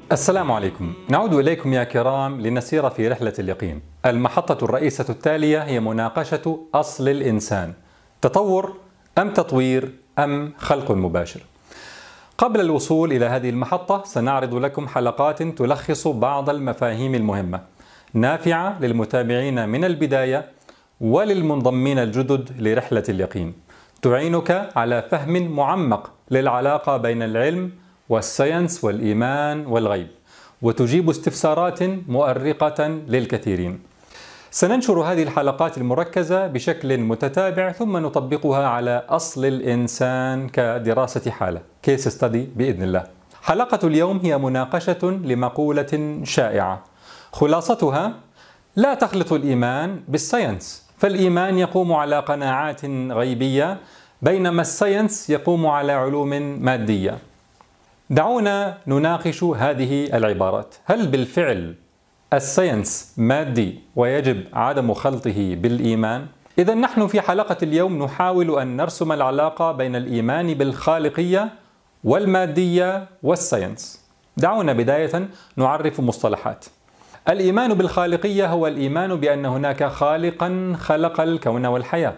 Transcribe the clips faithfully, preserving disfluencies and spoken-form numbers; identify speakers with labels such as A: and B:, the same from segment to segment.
A: السلام عليكم، نعود إليكم يا كرام لنسير في رحلة اليقين. المحطة الرئيسة التالية هي مناقشة أصل الإنسان، تطور أم تطوير أم خلق مباشر. قبل الوصول إلى هذه المحطة سنعرض لكم حلقات تلخص بعض المفاهيم المهمة نافعة للمتابعين من البداية وللمنضمين الجدد لرحلة اليقين، تعينك على فهم معمق للعلاقة بين العلم والساينس والإيمان والغيب، وتجيب استفسارات مؤرقة للكثيرين. سننشر هذه الحلقات المركزة بشكل متتابع ثم نطبقها على أصل الإنسان كدراسة حالة كيس ستدي بإذن الله. حلقة اليوم هي مناقشة لمقولة شائعة، خلاصتها: لا تخلط الإيمان بالساينس، فالإيمان يقوم على قناعات غيبية بينما الساينس يقوم على علوم مادية. دعونا نناقش هذه العبارات. هل بالفعل الساينس مادي ويجب عدم خلطه بالإيمان؟ إذا نحن في حلقة اليوم نحاول أن نرسم العلاقة بين الإيمان بالخالقية والمادية والساينس. دعونا بداية نعرف مصطلحات. الإيمان بالخالقية هو الإيمان بأن هناك خالقا خلق الكون والحياة.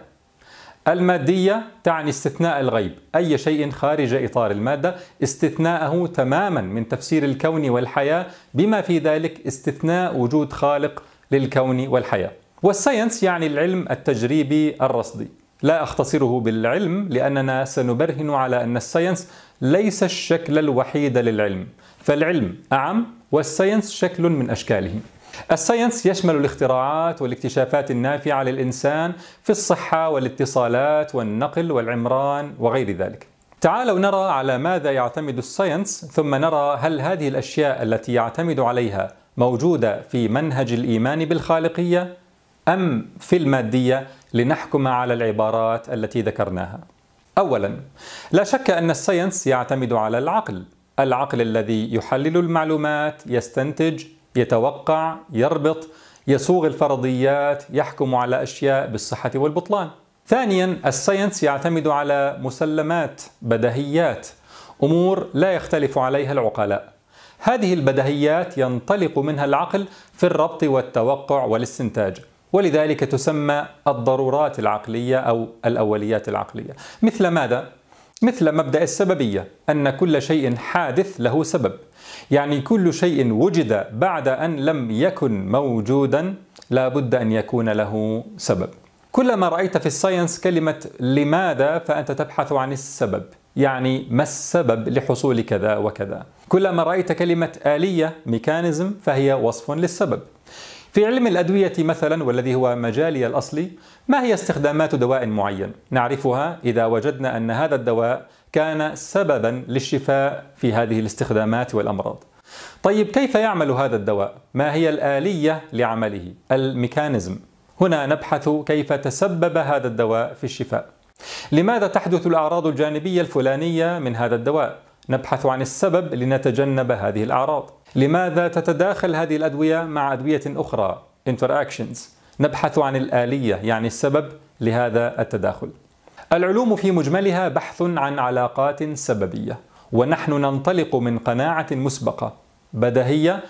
A: المادية تعني استثناء الغيب، أي شيء خارج إطار المادة، استثناءه تماما من تفسير الكون والحياة، بما في ذلك استثناء وجود خالق للكون والحياة. والساينس يعني العلم التجريبي الرصدي. لا أختصره بالعلم لأننا سنبرهن على أن الساينس ليس الشكل الوحيد للعلم، فالعلم أعم والساينس شكل من أشكاله. الساينس يشمل الاختراعات والاكتشافات النافعة للإنسان في الصحة والاتصالات والنقل والعمران وغير ذلك. تعالوا نرى على ماذا يعتمد الساينس، ثم نرى هل هذه الأشياء التي يعتمد عليها موجودة في منهج الإيمان بالخالقية أم في المادية، لنحكم على العبارات التي ذكرناها. أولا، لا شك أن الساينس يعتمد على العقل، العقل الذي يحلل المعلومات، يستنتج، يتوقع، يربط، يصوغ الفرضيات، يحكم على أشياء بالصحة والبطلان. ثانيا، الساينس يعتمد على مسلمات، بديهيات، أمور لا يختلف عليها العقلاء. هذه البديهيات ينطلق منها العقل في الربط والتوقع والاستنتاج، ولذلك تسمى الضرورات العقلية أو الأوليات العقلية. مثل ماذا؟ مثل مبدأ السببية، أن كل شيء حادث له سبب، يعني كل شيء وجد بعد أن لم يكن موجودا لا بد أن يكون له سبب. كلما رأيت في الساينس كلمة لماذا فأنت تبحث عن السبب، يعني ما السبب لحصول كذا وكذا. كلما رأيت كلمة آلية ميكانيزم فهي وصف للسبب. في علم الأدوية مثلا، والذي هو مجالي الأصلي، ما هي استخدامات دواء معين؟ نعرفها إذا وجدنا أن هذا الدواء كان سببا للشفاء في هذه الاستخدامات والأمراض. طيب كيف يعمل هذا الدواء؟ ما هي الآلية لعمله؟ الميكانيزم. هنا نبحث كيف تسبب هذا الدواء في الشفاء. لماذا تحدث الأعراض الجانبية الفلانية من هذا الدواء؟ نبحث عن السبب لنتجنب هذه الأعراض. لماذا تتداخل هذه الأدوية مع أدوية أخرى؟ interactions. نبحث عن الآلية، يعني السبب لهذا التداخل. العلوم في مجملها بحث عن علاقات سببية، ونحن ننطلق من قناعة مسبقة بديهية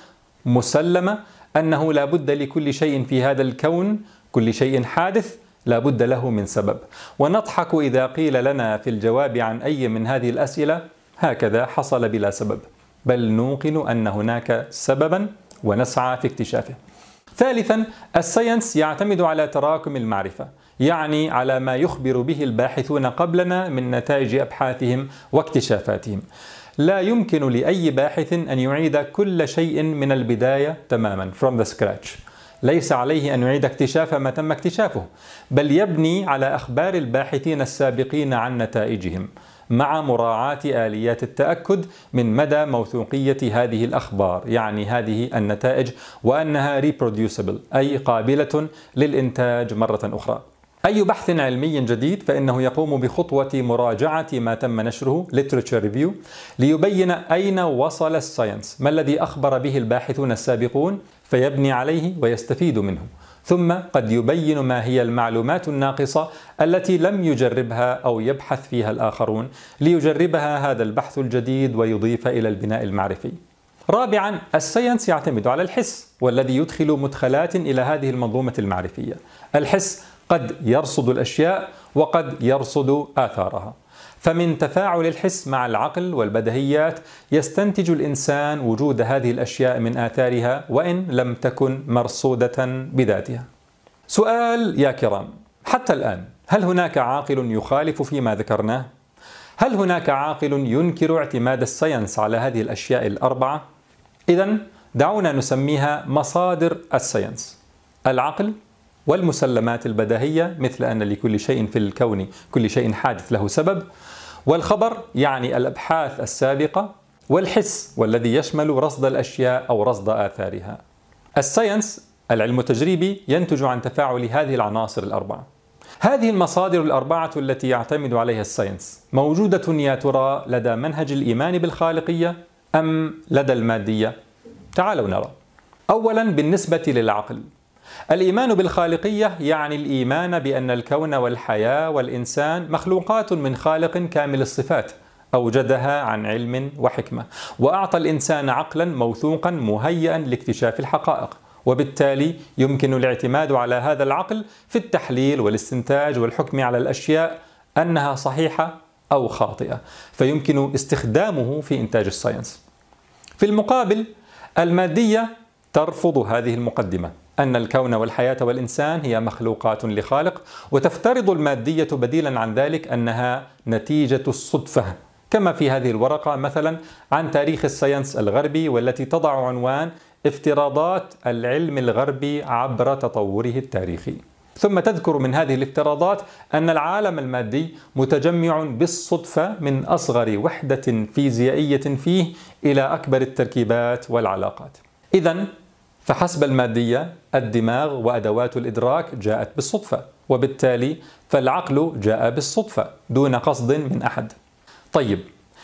A: مسلمة أنه لا بد لكل شيء في هذا الكون، كل شيء حادث لا بد له من سبب، ونضحك إذا قيل لنا في الجواب عن أي من هذه الأسئلة هكذا حصل بلا سبب، بل نوقن أن هناك سببا ونسعى في اكتشافه. ثالثا، الساينس يعتمد على تراكم المعرفة، يعني على ما يخبر به الباحثون قبلنا من نتائج أبحاثهم واكتشافاتهم. لا يمكن لأي باحث أن يعيد كل شيء من البداية تماما from the scratch. ليس عليه أن يعيد اكتشاف ما تم اكتشافه، بل يبني على أخبار الباحثين السابقين عن نتائجهم، مع مراعاة آليات التأكد من مدى موثوقية هذه الأخبار، يعني هذه النتائج، وأنها reproducible أي قابلة للإنتاج مرة أخرى. أي بحث علمي جديد فإنه يقوم بخطوة مراجعة ما تم نشره literature review ليبين أين وصل الساينس، ما الذي أخبر به الباحثون السابقون، فيبني عليه ويستفيد منه. ثم قد يبين ما هي المعلومات الناقصة التي لم يجربها أو يبحث فيها الآخرون ليجربها هذا البحث الجديد ويضيف إلى البناء المعرفي. رابعا، الساينس يعتمد على الحس، والذي يدخل مدخلات إلى هذه المنظومة المعرفية. الحس قد يرصد الأشياء وقد يرصد آثارها، فمن تفاعل الحس مع العقل والبديهيات يستنتج الإنسان وجود هذه الأشياء من آثارها وإن لم تكن مرصودة بذاتها. سؤال يا كرام، حتى الآن هل هناك عاقل يخالف فيما ذكرناه؟ هل هناك عاقل ينكر اعتماد الساينس على هذه الأشياء الأربعة؟ إذن دعونا نسميها مصادر الساينس: العقل، والمسلمات البديهية مثل أن لكل شيء في الكون كل شيء حادث له سبب، والخبر يعني الأبحاث السابقة، والحس والذي يشمل رصد الأشياء أو رصد آثارها. الساينس العلم التجريبي ينتج عن تفاعل هذه العناصر الأربعة. هذه المصادر الأربعة التي يعتمد عليها الساينس موجودة يا ترى لدى منهج الإيمان بالخالقية أم لدى المادية؟ تعالوا نرى. أولا، بالنسبة للعقل، الإيمان بالخالقية يعني الإيمان بأن الكون والحياة والإنسان مخلوقات من خالق كامل الصفات أوجدها عن علم وحكمة، وأعطى الإنسان عقلا موثوقا مهيئا لاكتشاف الحقائق، وبالتالي يمكن الاعتماد على هذا العقل في التحليل والاستنتاج والحكم على الأشياء أنها صحيحة أو خاطئة، فيمكن استخدامه في إنتاج الساينس. في المقابل، المادية ترفض هذه المقدمة أن الكون والحياة والإنسان هي مخلوقات لخالق، وتفترض المادية بديلا عن ذلك أنها نتيجة الصدفة، كما في هذه الورقة مثلا عن تاريخ الساينس الغربي، والتي تضع عنوان افتراضات العلم الغربي عبر تطوره التاريخي، ثم تذكر من هذه الافتراضات أن العالم المادي متجمع بالصدفة من أصغر وحدة فيزيائية فيه إلى أكبر التركيبات والعلاقات. إذن فحسب المادية الدماغ وأدوات الإدراك جاءت بالصدفة، وبالتالي فالعقل جاء بالصدفة دون قصد من أحد. طيب،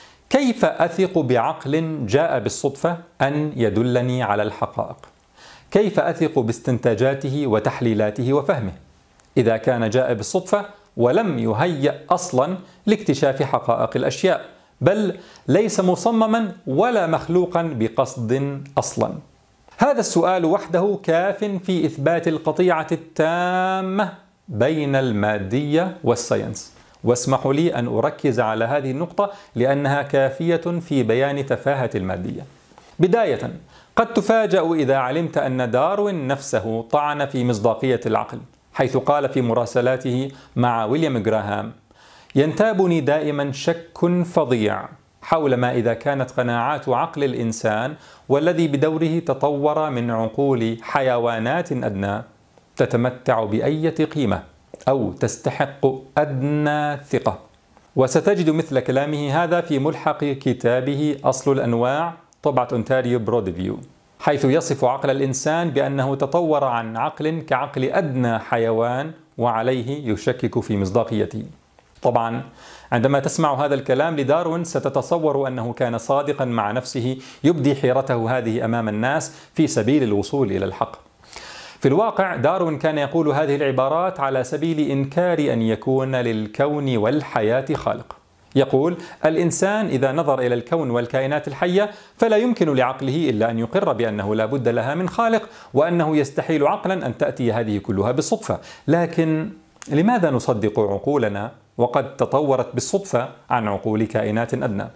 A: كيف أثق بعقل جاء بالصدفة أن يدلني على الحقائق؟ كيف أثق باستنتاجاته وتحليلاته وفهمه إذا كان جاء بالصدفة ولم يهيأ أصلا لاكتشاف حقائق الأشياء، بل ليس مصمما ولا مخلوقا بقصد أصلا؟ هذا السؤال وحده كاف في إثبات القطيعة التامة بين المادية والساينس، واسمحوا لي أن أركز على هذه النقطة لأنها كافية في بيان تفاهة المادية. بداية، قد تفاجأ إذا علمت أن داروين نفسه طعن في مصداقية العقل، حيث قال في مراسلاته مع ويليام جراهام: ينتابني دائما شك فظيع حول ما إذا كانت قناعات عقل الإنسان والذي بدوره تطور من عقول حيوانات أدنى تتمتع بأية قيمة أو تستحق أدنى ثقة. وستجد مثل كلامه هذا في ملحق كتابه أصل الأنواع طبعة أونتاريو برودفيو، حيث يصف عقل الإنسان بأنه تطور عن عقل كعقل أدنى حيوان، وعليه يشكك في مصداقيته. طبعا عندما تسمع هذا الكلام لداروين ستتصور أنه كان صادقا مع نفسه يبدي حيرته هذه أمام الناس في سبيل الوصول إلى الحق. في الواقع داروين كان يقول هذه العبارات على سبيل إنكار أن يكون للكون والحياة خالق. يقول: الإنسان إذا نظر إلى الكون والكائنات الحية فلا يمكن لعقله إلا أن يقر بأنه لا بد لها من خالق، وأنه يستحيل عقلا أن تأتي هذه كلها بالصدفة. لكن لماذا نصدق عقولنا وقد تطورت بالصدفة عن عقول كائنات أدنى؟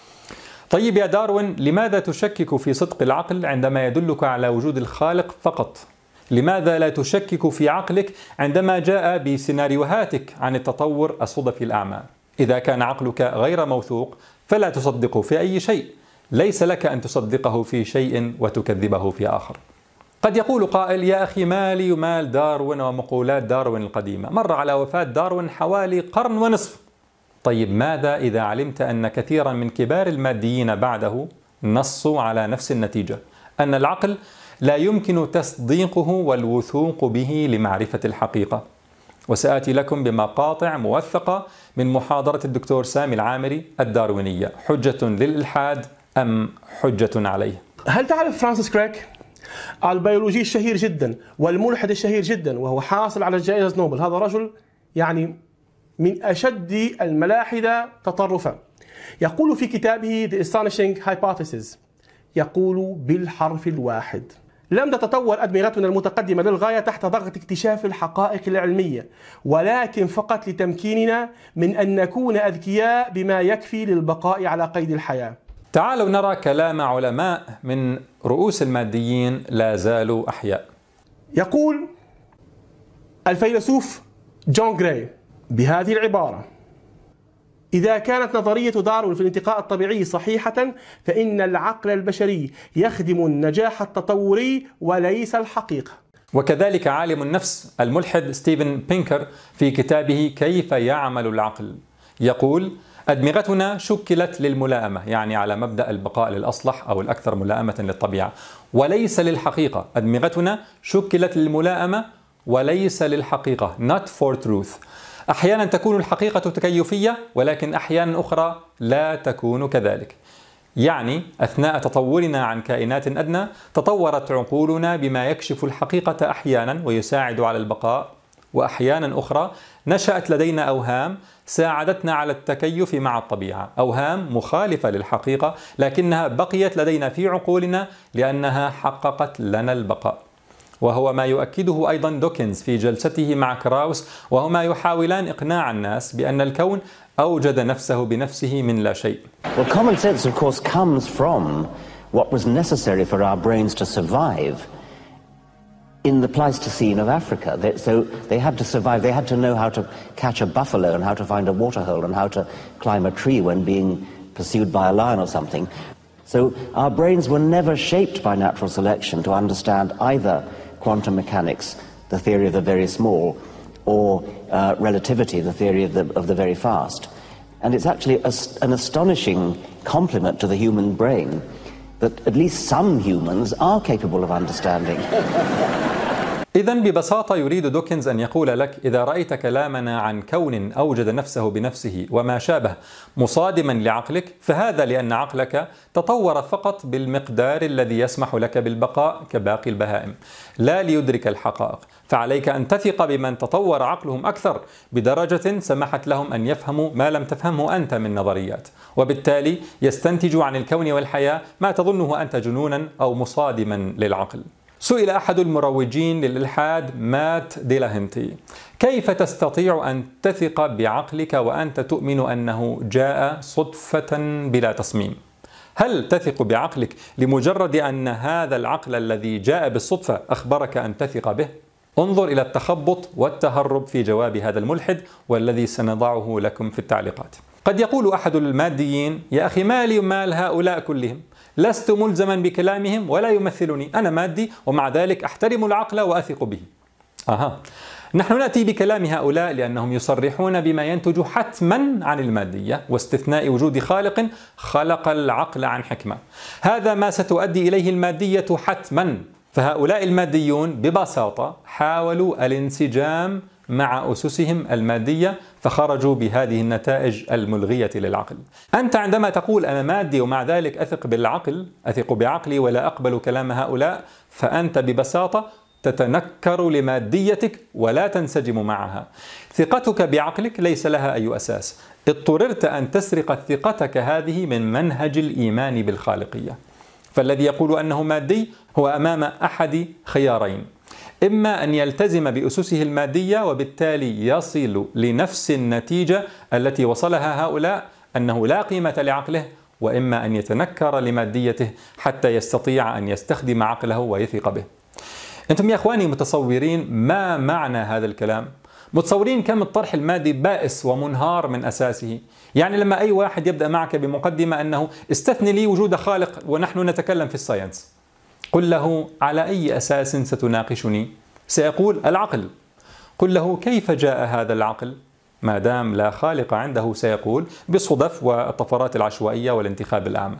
A: طيب يا داروين، لماذا تشكك في صدق العقل عندما يدلك على وجود الخالق فقط؟ لماذا لا تشكك في عقلك عندما جاء بسيناريوهاتك عن التطور الصدفي الأعمى؟ إذا كان عقلك غير موثوق فلا تصدقه في أي شيء، ليس لك أن تصدقه في شيء وتكذبه في آخر. قد يقول قائل: يا أخي مالي ومال داروين ومقولات داروين القديمة، مر على وفاة داروين حوالي قرن ونصف. طيب ماذا إذا علمت أن كثيرا من كبار الماديين بعده نصوا على نفس النتيجة، أن العقل لا يمكن تصديقه والوثوق به لمعرفة الحقيقة؟ وسآتي لكم بمقاطع موثقة من محاضرة الدكتور سامي العامري: الداروينية حجة للإلحاد أم حجة عليه؟
B: هل تعرف فرانسيس كريك؟ البيولوجي الشهير جدا والملحد الشهير جدا، وهو حاصل على جائزة نوبل. هذا رجل يعني من أشد الملاحدة تطرفا. يقول في كتابه The Astonishing Hypothesis: يقول بالحرف الواحد: لم تتطور أدمغتنا المتقدمة للغاية تحت ضغط اكتشاف الحقائق العلمية، ولكن فقط لتمكيننا من أن نكون أذكياء بما يكفي للبقاء على قيد الحياة.
A: تعالوا نرى كلام علماء من رؤوس الماديين لا زالوا أحياء.
B: يقول الفيلسوف جون جراي بهذه العبارة: إذا كانت نظرية داروين في الانتقاء الطبيعي صحيحة فإن العقل البشري يخدم النجاح التطوري وليس الحقيقة.
A: وكذلك عالم النفس الملحد ستيفن بينكر في كتابه كيف يعمل العقل يقول: أدمغتنا شكلت للملائمة، يعني على مبدأ البقاء للأصلح أو الأكثر ملائمة للطبيعة، وليس للحقيقة. أدمغتنا شكلت للملائمة وليس للحقيقة، not for truth. أحيانا تكون الحقيقة تكيفية، ولكن أحيانا أخرى لا تكون كذلك. يعني أثناء تطورنا عن كائنات أدنى تطورت عقولنا بما يكشف الحقيقة أحيانا ويساعد على البقاء، وأحيانا أخرى نشأت لدينا أوهام ساعدتنا على التكيف مع الطبيعة، أوهام مخالفة للحقيقة لكنها بقيت لدينا في عقولنا لأنها حققت لنا البقاء. وهو ما يؤكده أيضا دوكنز في جلسته مع كراوس، وهما يحاولان إقناع الناس بأن الكون أوجد نفسه بنفسه من لا شيء.
C: Well, common sense of course comes from what was necessary for our brains to survive in the Pleistocene of Africa. They, so they had to survive, they had to know how to catch a buffalo and how to find a waterhole and how to climb a tree when being pursued by a lion or something. So our brains were never shaped by natural selection to understand either quantum mechanics, the theory of the very small, or uh, relativity, the theory of the, of the very fast. And it's actually a, an astonishing compliment to the human brain that at least some humans are capable of understanding.
A: إذن ببساطة يريد دوكنز أن يقول لك: إذا رأيت كلامنا عن كون أوجد نفسه بنفسه وما شابه مصادما لعقلك، فهذا لأن عقلك تطور فقط بالمقدار الذي يسمح لك بالبقاء كباقي البهائم، لا ليدرك الحقائق. فعليك أن تثق بمن تطور عقلهم أكثر بدرجة سمحت لهم أن يفهموا ما لم تفهمه أنت من نظريات، وبالتالي يستنتج عن الكون والحياة ما تظنه أنت جنونا أو مصادما للعقل. سئل أحد المروجين للإلحاد مات ديلاهنتي: كيف تستطيع أن تثق بعقلك وأنت تؤمن أنه جاء صدفة بلا تصميم؟ هل تثق بعقلك لمجرد أن هذا العقل الذي جاء بالصدفة أخبرك أن تثق به؟ انظر إلى التخبط والتهرب في جواب هذا الملحد، والذي سنضعه لكم في التعليقات. قد يقول أحد الماديين: يا أخي مالي مال هؤلاء كلهم، لست ملزما بكلامهم ولا يمثلني، أنا مادي ومع ذلك أحترم العقل وأثق به. أها، نحن نأتي بكلام هؤلاء لأنهم يصرحون بما ينتج حتما عن المادية واستثناء وجود خالق خلق العقل عن حكمة. هذا ما ستؤدي إليه المادية حتما. فهؤلاء الماديون ببساطة حاولوا الانسجام مع أسسهم المادية فخرجوا بهذه النتائج الملغية للعقل. أنت عندما تقول أنا مادي ومع ذلك أثق بالعقل، أثق بعقلي ولا أقبل كلام هؤلاء، فأنت ببساطة تتنكر لماديتك ولا تنسجم معها. ثقتك بعقلك ليس لها أي أساس. اضطررت أن تسرق ثقتك هذه من منهج الإيمان بالخالقية. فالذي يقول أنه مادي هو أمام أحد خيارين: إما أن يلتزم بأسسه المادية وبالتالي يصل لنفس النتيجة التي وصلها هؤلاء، أنه لا قيمة لعقله، وإما أن يتنكر لماديته حتى يستطيع أن يستخدم عقله ويثق به. أنتم يا أخواني متصورين ما معنى هذا الكلام؟ متصورين كم الطرح المادي بائس ومنهار من أساسه؟ يعني لما أي واحد يبدأ معك بمقدمة أنه استثني لي وجود خالق ونحن نتكلم في الساينس، قل له: على أي أساس ستناقشني؟ سيقول: العقل. قل له: كيف جاء هذا العقل؟ ما دام لا خالق عنده سيقول: بالصدف والطفرات العشوائية والانتخاب الأعمى.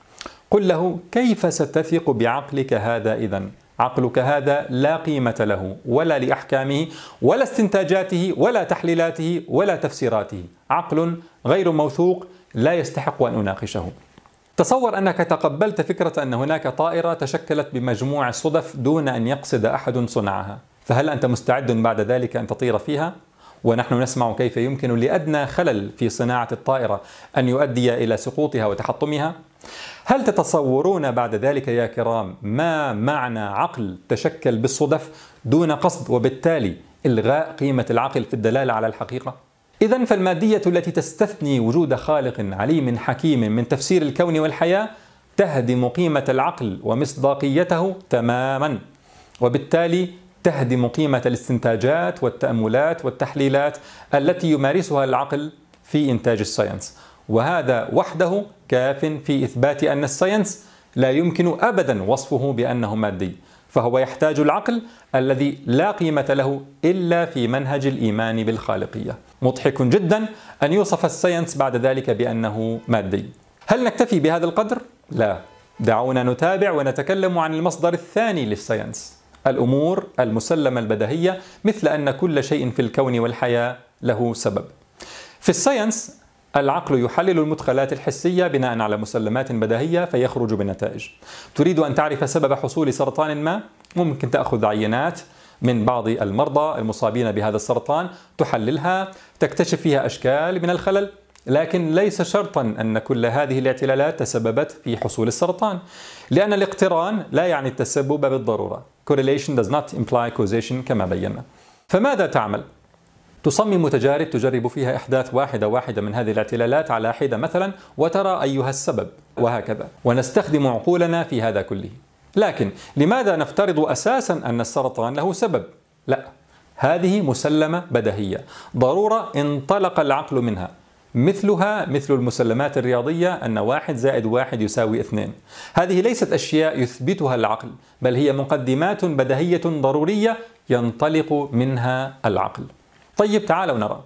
A: قل له: كيف ستثق بعقلك هذا إذن؟ عقلك هذا لا قيمة له ولا لأحكامه ولا استنتاجاته ولا تحليلاته ولا تفسيراته، عقل غير موثوق لا يستحق أن أناقشه. تصور أنك تقبلت فكرة أن هناك طائرة تشكلت بمجموع الصدف دون أن يقصد أحد صنعها، فهل أنت مستعد بعد ذلك أن تطير فيها؟ ونحن نسمع كيف يمكن لأدنى خلل في صناعة الطائرة أن يؤدي إلى سقوطها وتحطمها؟ هل تتصورون بعد ذلك يا كرام ما معنى عقل تشكل بالصدف دون قصد، وبالتالي إلغاء قيمة العقل في الدلالة على الحقيقة؟ إذن فالمادية التي تستثني وجود خالق عليم حكيم من تفسير الكون والحياة تهدم قيمة العقل ومصداقيته تماما، وبالتالي تهدم قيمة الاستنتاجات والتأملات والتحليلات التي يمارسها العقل في إنتاج الساينس. وهذا وحده كاف في إثبات أن الساينس لا يمكن أبدا وصفه بأنه مادي، فهو يحتاج العقل الذي لا قيمة له إلا في منهج الإيمان بالخالقية. مضحك جدا أن يوصف الساينس بعد ذلك بأنه مادي. هل نكتفي بهذا القدر؟ لا، دعونا نتابع ونتكلم عن المصدر الثاني للساينس، الأمور المسلمة البديهية، مثل أن كل شيء في الكون والحياة له سبب. في الساينس العقل يحلل المدخلات الحسية بناء على مسلمات بديهية فيخرج بنتائج. تريد أن تعرف سبب حصول سرطان ما؟ ممكن تأخذ عينات من بعض المرضى المصابين بهذا السرطان، تحللها، تكتشف فيها أشكال من الخلل، لكن ليس شرطا أن كل هذه الاعتلالات تسببت في حصول السرطان، لأن الاقتران لا يعني التسبب بالضرورة. Correlation does not imply causation كما بينا. فماذا تعمل؟ تصمم تجارب تجرب فيها إحداث واحدة واحدة من هذه الاعتلالات على حدة مثلا، وترى أيها السبب، وهكذا، ونستخدم عقولنا في هذا كله. لكن لماذا نفترض أساسا أن السرطان له سبب؟ لا، هذه مسلمة بديهية، ضرورة انطلق العقل منها، مثلها مثل المسلمات الرياضية أن واحد زائد واحد يساوي اثنين. هذه ليست أشياء يثبتها العقل، بل هي مقدمات بديهية ضرورية ينطلق منها العقل. طيب تعالوا نرى.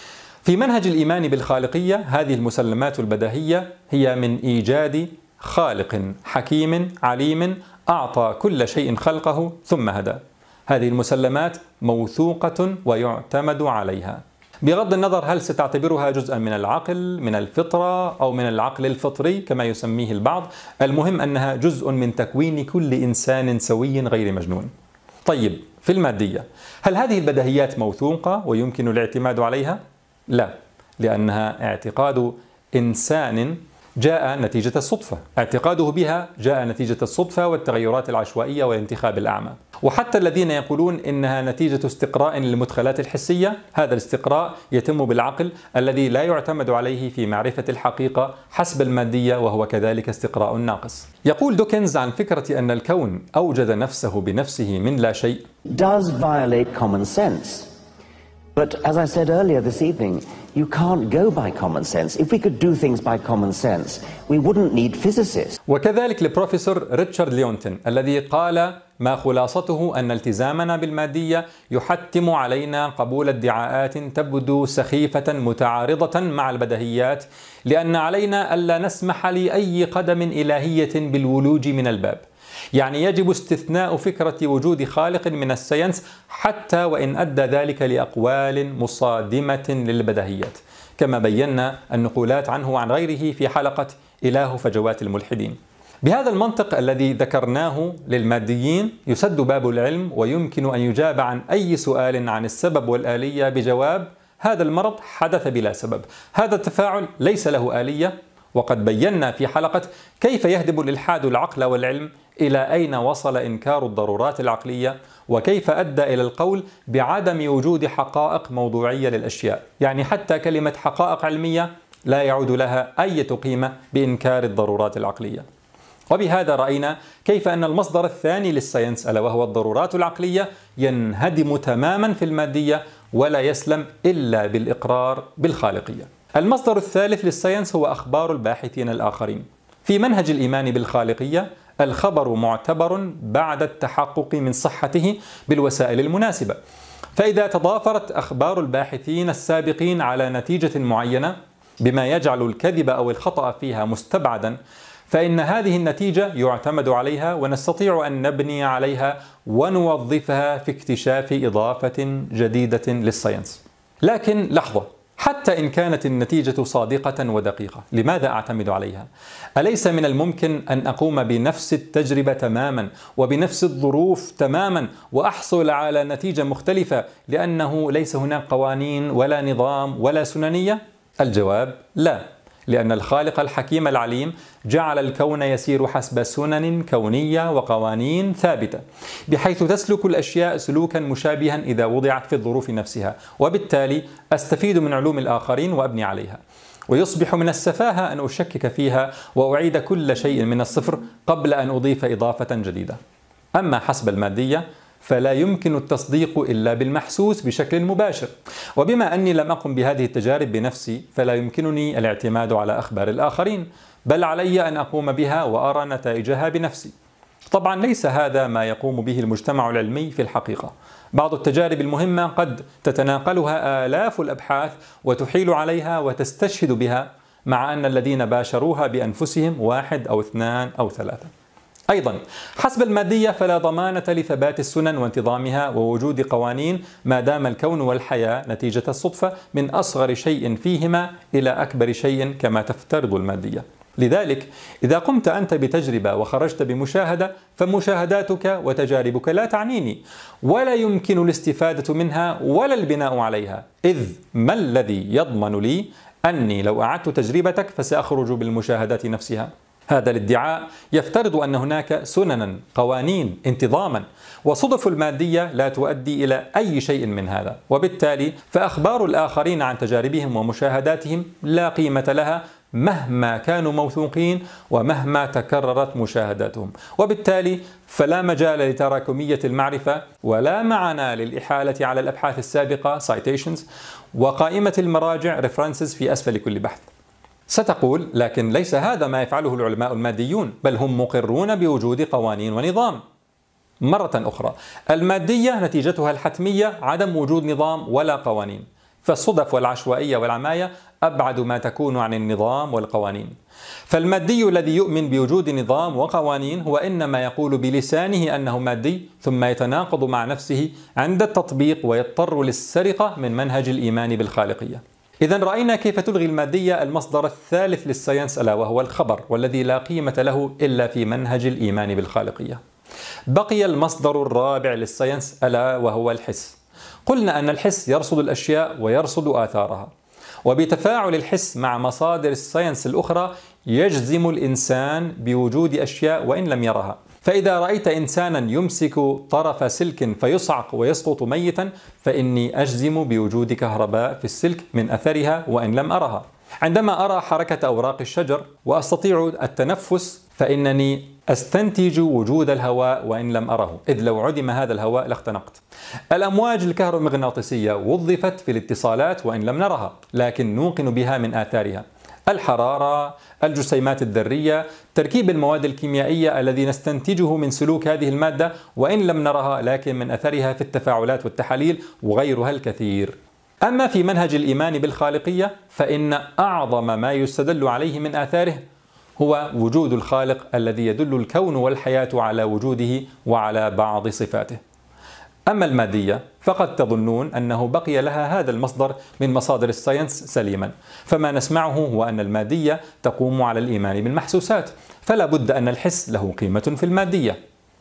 A: في منهج الإيمان بالخالقية هذه المسلمات البديهية هي من إيجاد خالق حكيم عليم أعطى كل شيء خلقه ثم هدى. هذه المسلمات موثوقة ويعتمد عليها، بغض النظر هل ستعتبرها جزءا من العقل، من الفطرة، أو من العقل الفطري كما يسميه البعض. المهم أنها جزء من تكوين كل إنسان سوي غير مجنون. طيب في المادية، هل هذه البديهيات موثوقة ويمكن الاعتماد عليها؟ لا، لأنها اعتقاد إنسان جاء نتيجة الصدفة، اعتقاده بها جاء نتيجة الصدفة والتغيرات العشوائية والانتخاب الأعمى. وحتى الذين يقولون إنها نتيجة استقراء للمدخلات الحسية، هذا الاستقراء يتم بالعقل الذي لا يعتمد عليه في معرفة الحقيقة حسب المادية، وهو كذلك استقراء ناقص. يقول دوكنز عن فكرة أن الكون أوجد نفسه بنفسه من لا شيء
C: does violate common sense. But as I said earlier this evening, you can't go by common sense. If we could do things by common sense, we wouldn't need physicists.
A: وكذلك البروفيسور ريتشارد ليونتن الذي قال ما خلاصته أن التزامنا بالمادية يحتم علينا قبول ادعاءات تبدو سخيفة متعارضة مع البديهيات، لأن علينا ألا نسمح لأي قدم إلهية بالولوج من الباب. يعني يجب استثناء فكرة وجود خالق من الساينس حتى وإن أدى ذلك لأقوال مصادمة للبديهيات، كما بينا النقولات عنه وعن غيره في حلقة إله فجوات الملحدين. بهذا المنطق الذي ذكرناه للماديين يسد باب العلم، ويمكن أن يجاب عن أي سؤال عن السبب والآلية بجواب: هذا المرض حدث بلا سبب، هذا التفاعل ليس له آلية. وقد بينا في حلقة كيف يهدم الإلحاد العقل والعلم، إلى أين وصل إنكار الضرورات العقلية، وكيف أدى إلى القول بعدم وجود حقائق موضوعية للأشياء. يعني حتى كلمة حقائق علمية لا يعود لها أي قيمة بإنكار الضرورات العقلية. وبهذا رأينا كيف أن المصدر الثاني للساينس ألا وهو الضرورات العقلية ينهدم تماما في المادية ولا يسلم إلا بالإقرار بالخالقية. المصدر الثالث للساينس هو أخبار الباحثين الآخرين. في منهج الإيمان بالخالقية الخبر معتبر بعد التحقق من صحته بالوسائل المناسبة، فإذا تضافرت أخبار الباحثين السابقين على نتيجة معينة بما يجعل الكذب أو الخطأ فيها مستبعدا، فإن هذه النتيجة يعتمد عليها ونستطيع أن نبني عليها ونوظفها في اكتشاف إضافة جديدة للساينس. لكن لحظة، حتى إن كانت النتيجة صادقة ودقيقة. لماذا أعتمد عليها؟ أليس من الممكن أن أقوم بنفس التجربة تماما وبنفس الظروف تماما وأحصل على نتيجة مختلفة لأنه ليس هناك قوانين ولا نظام ولا سننية؟ الجواب لا، لأن الخالق الحكيم العليم جعل الكون يسير حسب سنن كونية وقوانين ثابتة، بحيث تسلك الأشياء سلوكا مشابها إذا وضعت في الظروف نفسها، وبالتالي أستفيد من علوم الآخرين وأبني عليها. ويصبح من السفاهة أن أشكك فيها وأعيد كل شيء من الصفر قبل أن أضيف إضافة جديدة. أما حسب المادية فلا يمكن التصديق إلا بالمحسوس بشكل مباشر، وبما أني لم أقم بهذه التجارب بنفسي فلا يمكنني الاعتماد على أخبار الآخرين، بل علي أن أقوم بها وأرى نتائجها بنفسي. طبعا ليس هذا ما يقوم به المجتمع العلمي في الحقيقة. بعض التجارب المهمة قد تتناقلها آلاف الأبحاث وتحيل عليها وتستشهد بها، مع أن الذين باشروها بأنفسهم واحد أو اثنان أو ثلاثة. أيضا حسب المادية فلا ضمانة لثبات السنن وانتظامها ووجود قوانين ما دام الكون والحياة نتيجة الصدفة من أصغر شيء فيهما إلى أكبر شيء كما تفترض المادية. لذلك إذا قمت أنت بتجربة وخرجت بمشاهدة فمشاهداتك وتجاربك لا تعنيني، ولا يمكن الاستفادة منها ولا البناء عليها، إذ ما الذي يضمن لي أني لو أعدت تجربتك فسأخرج بالمشاهدات نفسها؟ هذا الادعاء يفترض أن هناك سننا، قوانين، انتظاما، وصدف المادية لا تؤدي إلى أي شيء من هذا، وبالتالي فأخبار الآخرين عن تجاربهم ومشاهداتهم لا قيمة لها مهما كانوا موثوقين ومهما تكررت مشاهداتهم، وبالتالي فلا مجال لتراكمية المعرفة ولا معنى للإحالة على الأبحاث السابقة citations وقائمة المراجع references في أسفل كل بحث. ستقول لكن ليس هذا ما يفعله العلماء الماديون، بل هم مقرون بوجود قوانين ونظام. مرة أخرى المادية نتيجتها الحتمية عدم وجود نظام ولا قوانين، فالصدف والعشوائية والعماية أبعد ما تكون عن النظام والقوانين. فالمادي الذي يؤمن بوجود نظام وقوانين هو إنما يقول بلسانه أنه مادي، ثم يتناقض مع نفسه عند التطبيق ويضطر للسرقة من منهج الإيمان بالخالقية. إذا رأينا كيف تلغي المادية المصدر الثالث للساينس ألا وهو الخبر، والذي لا قيمة له إلا في منهج الإيمان بالخالقية. بقي المصدر الرابع للساينس ألا وهو الحس. قلنا أن الحس يرصد الأشياء ويرصد آثارها، وبتفاعل الحس مع مصادر الساينس الأخرى يجزم الإنسان بوجود أشياء وإن لم يرها. فإذا رأيت إنسانا يمسك طرف سلك فيصعق ويسقط ميتا فإني أجزم بوجود كهرباء في السلك من أثرها وإن لم أرها. عندما أرى حركة أوراق الشجر وأستطيع التنفس فإنني أستنتج وجود الهواء وإن لم أره، إذ لو عدم هذا الهواء لاختنقت. الأمواج الكهرومغناطيسية وظفت في الاتصالات وإن لم نرها، لكن نوقن بها من آثارها. الحرارة، الجسيمات الذرية، تركيب المواد الكيميائية الذي نستنتجه من سلوك هذه المادة وإن لم نرها، لكن من أثرها في التفاعلات والتحاليل وغيرها الكثير. أما في منهج الإيمان بالخالقية فإن أعظم ما يستدل عليه من آثاره هو وجود الخالق الذي يدل الكون والحياة على وجوده وعلى بعض صفاته. أما المادية فقد تظنون أنه بقي لها هذا المصدر من مصادر الساينس سليما، فما نسمعه هو أن المادية تقوم على الإيمان بالمحسوسات، فلا بد أن الحس له قيمة في المادية.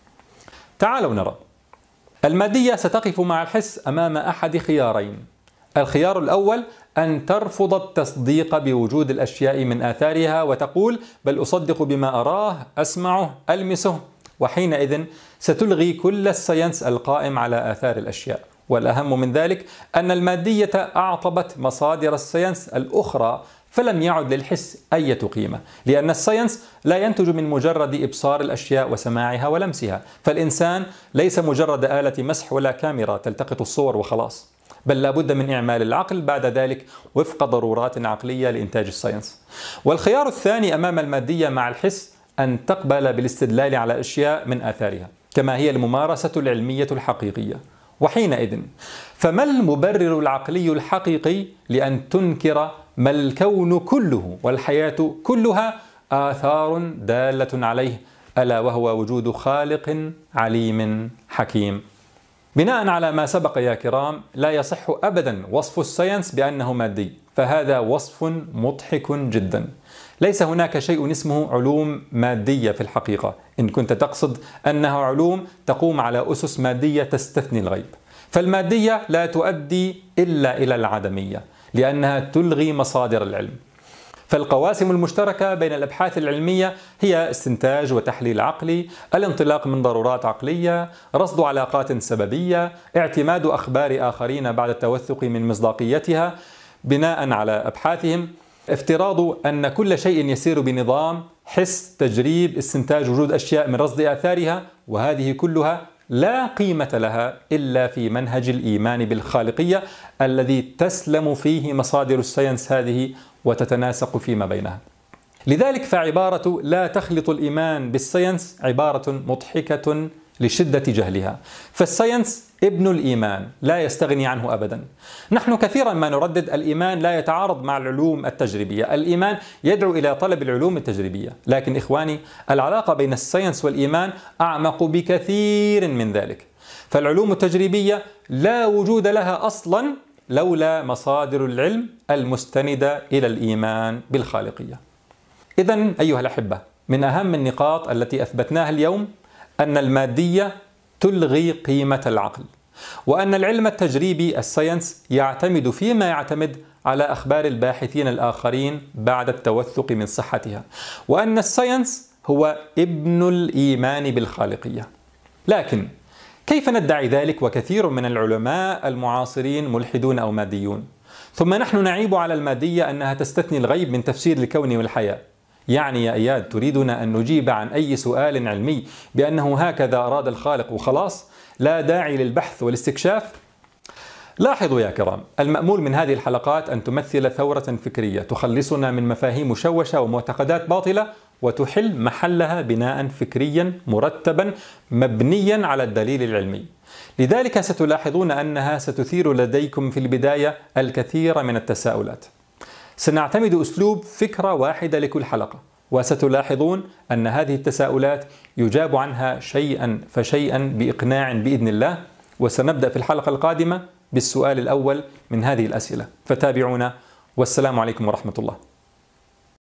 A: تعالوا نرى. المادية ستقف مع الحس أمام أحد خيارين. الخيار الأول أن ترفض التصديق بوجود الأشياء من آثارها وتقول بل أصدق بما أراه، أسمعه، ألمسه، وحينئذ ستلغي كل الساينس القائم على آثار الأشياء. والأهم من ذلك أن المادية أعطبت مصادر الساينس الأخرى فلم يعد للحس أي قيمة، لأن الساينس لا ينتج من مجرد إبصار الأشياء وسماعها ولمسها، فالإنسان ليس مجرد آلة مسح ولا كاميرا تلتقط الصور وخلاص، بل لا بد من إعمال العقل بعد ذلك وفق ضرورات عقلية لإنتاج الساينس. والخيار الثاني أمام المادية مع الحس أن تقبل بالاستدلال على الأشياء من آثارها كما هي الممارسة العلمية الحقيقية. وحينئذ فما المبرر العقلي الحقيقي لأن تنكر ما الكون كله والحياة كلها آثار دالة عليه، ألا وهو وجود خالق عليم حكيم؟ بناء على ما سبق يا كرام لا يصح أبدا وصف الساينس بأنه مادي، فهذا وصف مضحك جدا. ليس هناك شيء اسمه علوم مادية في الحقيقة، إن كنت تقصد أنها علوم تقوم على أسس مادية تستثني الغيب. فالمادية لا تؤدي إلا إلى العدمية، لأنها تلغي مصادر العلم. فالقواسم المشتركة بين الأبحاث العلمية هي استنتاج وتحليل عقلي، الانطلاق من ضرورات عقلية، رصد علاقات سببية، اعتماد أخبار آخرين بعد التوثق من مصداقيتها بناء على أبحاثهم، افتراض أن كل شيء يسير بنظام، حس، تجريب، استنتاج وجود أشياء من رصد آثارها، وهذه كلها لا قيمة لها إلا في منهج الإيمان بالخالقية الذي تسلم فيه مصادر الساينس هذه وتتناسق فيما بينها. لذلك فعبارة لا تخلط الإيمان بالساينس عبارة مضحكة لشدة جهلها، فالساينس ابن الإيمان لا يستغني عنه أبدا. نحن كثيرا ما نردد الإيمان لا يتعارض مع العلوم التجريبية، الإيمان يدعو إلى طلب العلوم التجريبية، لكن إخواني العلاقة بين الساينس والإيمان أعمق بكثير من ذلك. فالعلوم التجريبية لا وجود لها أصلا لولا مصادر العلم المستندة إلى الإيمان بالخالقية. إذن أيها الأحبة، من أهم النقاط التي أثبتناها اليوم أن المادية تلغي قيمة العقل، وأن العلم التجريبي الساينس يعتمد فيما يعتمد على أخبار الباحثين الآخرين بعد التوثق من صحتها، وأن الساينس هو ابن الإيمان بالخالقية. لكن كيف ندعي ذلك وكثير من العلماء المعاصرين ملحدون أو ماديون، ثم نحن نعيب على المادية أنها تستثني الغيب من تفسير الكون والحياة؟ يعني يا إياد تريدنا أن نجيب عن أي سؤال علمي بأنه هكذا أراد الخالق وخلاص، لا داعي للبحث والاستكشاف؟ لاحظوا يا كرام، المأمول من هذه الحلقات أن تمثل ثورة فكرية تخلصنا من مفاهيم مشوشة ومعتقدات باطلة وتحل محلها بناء فكريا مرتبا مبنيا على الدليل العلمي. لذلك ستلاحظون أنها ستثير لديكم في البداية الكثير من التساؤلات. سنعتمد أسلوب فكرة واحدة لكل حلقة، وستلاحظون أن هذه التساؤلات يجاب عنها شيئا فشيئا بإقناع بإذن الله. وسنبدأ في الحلقة القادمة بالسؤال الأول من هذه الأسئلة، فتابعونا والسلام عليكم ورحمة الله.